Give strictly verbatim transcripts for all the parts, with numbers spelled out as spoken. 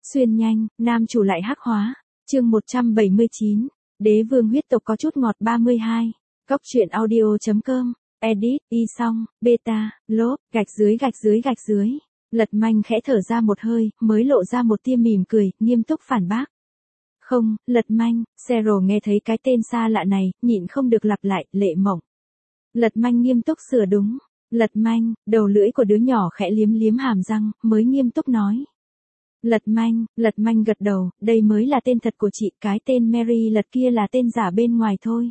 Xuyên nhanh, nam chủ lại hắc hóa. Chương một trăm bảy mươi chín. Đế vương huyết tộc có chút ngọt ba mươi hai. Góc truyện audio.com. Edit, y xong, beta, lốp, gạch dưới gạch dưới gạch dưới. Lật Manh khẽ thở ra một hơi, mới lộ ra một tia mỉm cười, nghiêm túc phản bác. Không, Lật Manh, Zero nghe thấy cái tên xa lạ này, nhịn không được lặp lại, Lệ Mộng. Lật Manh nghiêm túc sửa đúng. Lật Manh, đầu lưỡi của đứa nhỏ khẽ liếm liếm hàm răng, mới nghiêm túc nói. Lật Manh, Lật Manh gật đầu, đây mới là tên thật của chị, cái tên Mary Lật kia là tên giả bên ngoài thôi.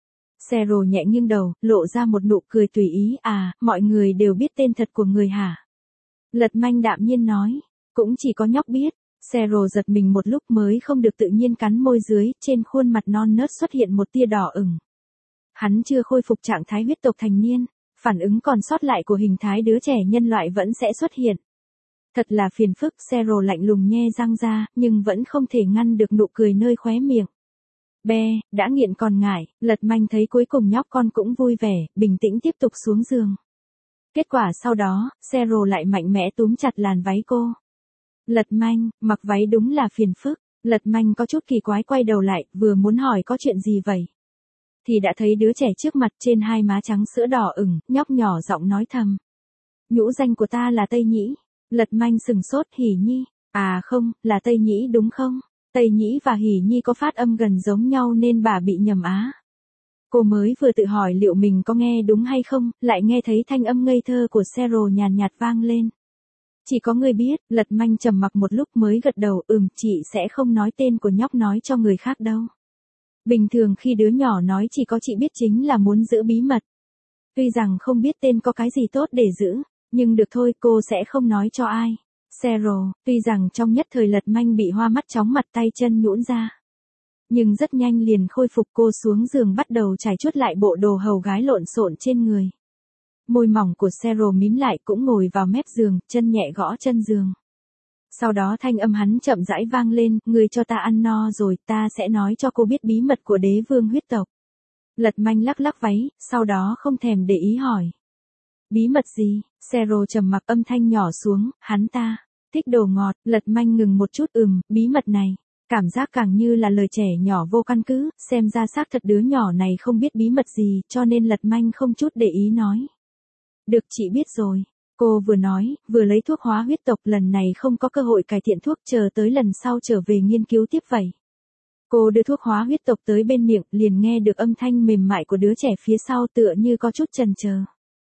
Zero nhẹ nghiêng đầu, lộ ra một nụ cười tùy ý, à, mọi người đều biết tên thật của người hả? Lật Manh đạm nhiên nói, cũng chỉ có nhóc biết. Zero giật mình một lúc mới không được tự nhiên cắn môi dưới, trên khuôn mặt non nớt xuất hiện một tia đỏ ửng. Hắn chưa khôi phục trạng thái huyết tộc thành niên, phản ứng còn sót lại của hình thái đứa trẻ nhân loại vẫn sẽ xuất hiện. Thật là phiền phức, Zero lạnh lùng nhe răng ra, nhưng vẫn không thể ngăn được nụ cười nơi khóe miệng. Be, đã nghiện còn ngại, Lật Manh thấy cuối cùng nhóc con cũng vui vẻ, bình tĩnh tiếp tục xuống giường. Kết quả sau đó, Zero lại mạnh mẽ túm chặt làn váy cô. Lật Manh, mặc váy đúng là phiền phức. Lật Manh có chút kỳ quái quay đầu lại, vừa muốn hỏi có chuyện gì vậy. Thì đã thấy đứa trẻ trước mặt trên hai má trắng sữa đỏ ửng, nhóc nhỏ giọng nói thầm. Nhũ danh của ta là Tây Nhĩ. Lật Manh sừng sốt, Hỉ Nhi. À không, là Tây Nhĩ đúng không? Tây Nhĩ và Hỉ Nhi có phát âm gần giống nhau nên bà bị nhầm á. Cô mới vừa tự hỏi liệu mình có nghe đúng hay không, lại nghe thấy thanh âm ngây thơ của Zero nhàn nhạt vang lên. Chỉ có người biết, Lật Manh trầm mặc một lúc mới gật đầu, ừm, chị sẽ không nói tên của nhóc nói cho người khác đâu. Bình thường khi đứa nhỏ nói chỉ có chị biết chính là muốn giữ bí mật. Tuy rằng không biết tên có cái gì tốt để giữ, nhưng được thôi, cô sẽ không nói cho ai. Zero, tuy rằng trong nhất thời Lật Manh bị hoa mắt chóng mặt tay chân nhũn ra. Nhưng rất nhanh liền khôi phục, cô xuống giường bắt đầu trải chuốt lại bộ đồ hầu gái lộn xộn trên người. Môi mỏng của Zero mím lại cũng ngồi vào mép giường, chân nhẹ gõ chân giường. Sau đó thanh âm hắn chậm rãi vang lên, người cho ta ăn no rồi, ta sẽ nói cho cô biết bí mật của đế vương huyết tộc. Lật Manh lắc lắc váy, sau đó không thèm để ý hỏi. Bí mật gì? Zero trầm mặc, âm thanh nhỏ xuống, hắn ta thích đồ ngọt. Lật Manh ngừng một chút, ừm, bí mật này. Cảm giác càng như là lời trẻ nhỏ vô căn cứ, xem ra xác thật đứa nhỏ này không biết bí mật gì, cho nên Lật Manh không chút để ý nói. Được, chị biết rồi. Cô vừa nói, vừa lấy thuốc hóa huyết tộc, lần này không có cơ hội cải thiện thuốc, chờ tới lần sau trở về nghiên cứu tiếp vậy. Cô đưa thuốc hóa huyết tộc tới bên miệng, liền nghe được âm thanh mềm mại của đứa trẻ phía sau tựa như có chút chần chờ.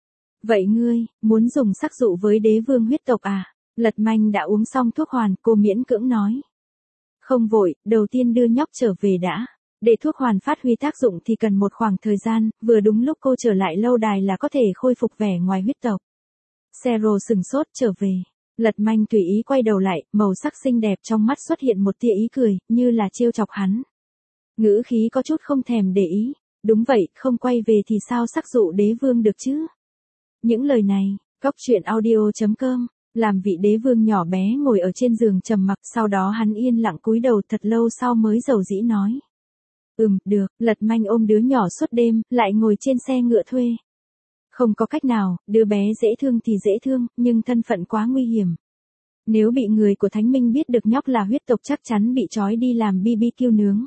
Vậy ngươi, muốn dùng sắc dụ với đế vương huyết tộc à? Lật Manh đã uống xong thuốc hoàn, cô miễn cưỡng nói. Không vội, đầu tiên đưa nhóc trở về đã. Để thuốc hoàn phát huy tác dụng thì cần một khoảng thời gian, vừa đúng lúc cô trở lại lâu đài là có thể khôi phục vẻ ngoài huyết tộc. Zero sừng sốt, trở về. Lật Manh tùy ý quay đầu lại, màu sắc xinh đẹp trong mắt xuất hiện một tia ý cười, như là trêu chọc hắn. Ngữ khí có chút không thèm để ý. Đúng vậy, không quay về thì sao sắc dụ đế vương được chứ? Những lời này, góc truyện audio.com. Làm vị đế vương nhỏ bé ngồi ở trên giường trầm mặc, sau đó hắn yên lặng cúi đầu thật lâu sau mới dầu dĩ nói. Ừm, được. Lật Manh ôm đứa nhỏ suốt đêm, lại ngồi trên xe ngựa thuê. Không có cách nào, đứa bé dễ thương thì dễ thương, nhưng thân phận quá nguy hiểm. Nếu bị người của Thánh Minh biết được nhóc là huyết tộc chắc chắn bị trói đi làm bê bê kiu nướng.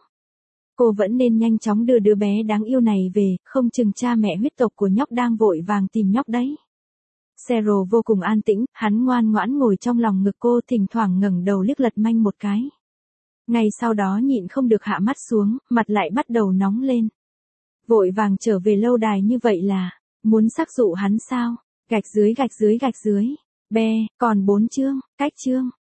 Cô vẫn nên nhanh chóng đưa đứa bé đáng yêu này về, không chừng cha mẹ huyết tộc của nhóc đang vội vàng tìm nhóc đấy. Zero vô cùng an tĩnh, hắn ngoan ngoãn ngồi trong lòng ngực cô, thỉnh thoảng ngẩng đầu liếc Lật Manh một cái. Ngay sau đó nhịn không được hạ mắt xuống, mặt lại bắt đầu nóng lên. Vội vàng trở về lâu đài như vậy là, muốn sắc dụ hắn sao? Gạch dưới gạch dưới gạch dưới. Be, còn bốn chương, cách chương.